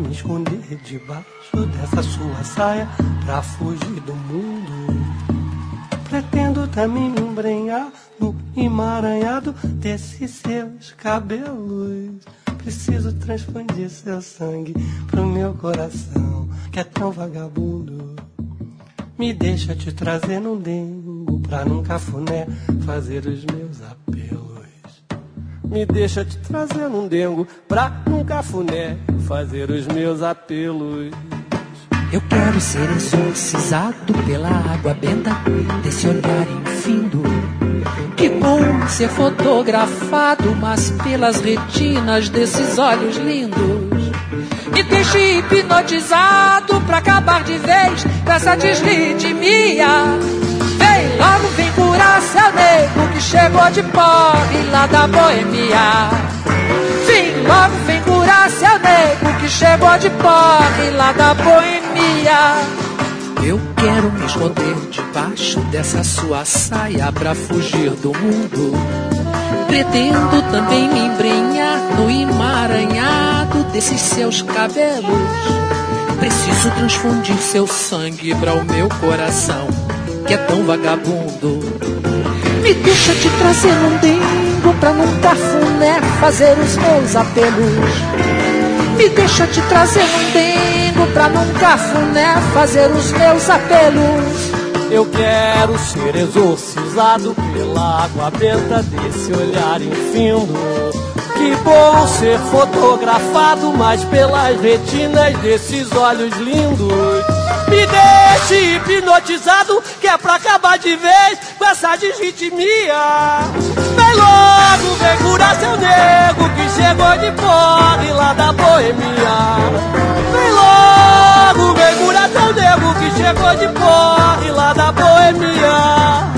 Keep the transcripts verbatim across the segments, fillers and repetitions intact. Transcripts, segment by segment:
me esconder debaixo dessa sua saia pra fugir do mundo. Pretendo também me embrenhar no emaranhado desses seus cabelos. Preciso transfundir seu sangue pro meu coração, que é tão vagabundo. Me deixa te trazer num dengo pra num cafuné fazer os meus apelos. Me deixa te trazer num dengo pra num cafuné fazer os meus apelos. Eu quero ser exorcizado pela água benta desse olhar infindo. Que bom ser fotografado, mas pelas retinas desses olhos lindos. Me deixe hipnotizado pra acabar de vez com essa desritmia. Vem logo, vem curar seu nego que chegou de porre lá da boemia. Vem logo, vem curar seu nego que chegou de porre lá da boemia. Eu quero me esconder debaixo dessa sua saia pra fugir do mundo. Pretendo também me embrenhar no emaranhado desses seus cabelos. Preciso transfundir seu sangue para o meu coração, que é tão vagabundo. Me deixa te trazer num dengo pra num cafuné fazer os meus apelos. Me deixa te trazer num dengo pra num cafuné fazer os meus apelos. Eu quero ser exorcizado pela água benta desse olhar infindo. Que bom ser fotografado, mas pelas retinas desses olhos lindos. Me deixe hipnotizado, que é pra acabar de vez com essa desritmia. Vem logo, vem curar seu nego que chegou de porre lá da boemia. Vem logo, vem curar seu nego que chegou de porre lá da boemia.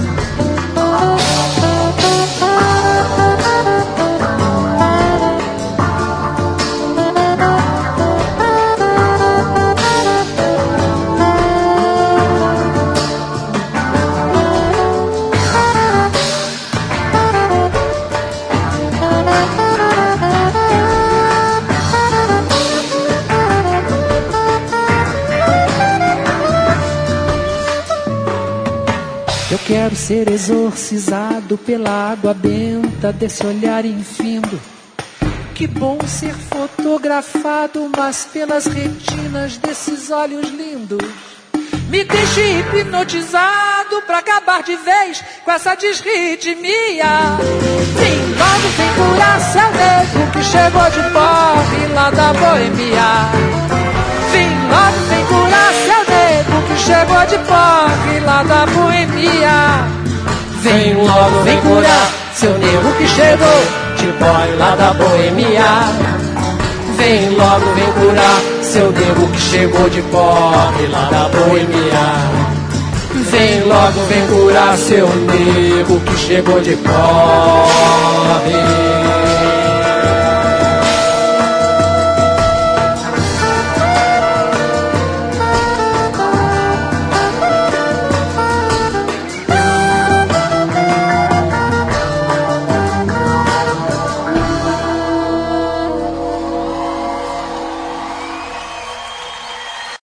Quero ser exorcizado pela água benta desse olhar infindo. Que bom ser fotografado, mas pelas retinas desses olhos lindos. Me deixe hipnotizado pra acabar de vez com essa desritmia. Vem logo, vem curar seu nego que chegou de porre lá da boemia. Vem logo, vem curar seu nego que chegou de porre lá da boemia. Vem logo, vem curar seu nego que chegou de porre lá da boemia. Vem logo, vem curar seu nego que chegou de porre lá da boemia. Vem logo, vem curar seu nego que chegou de porre.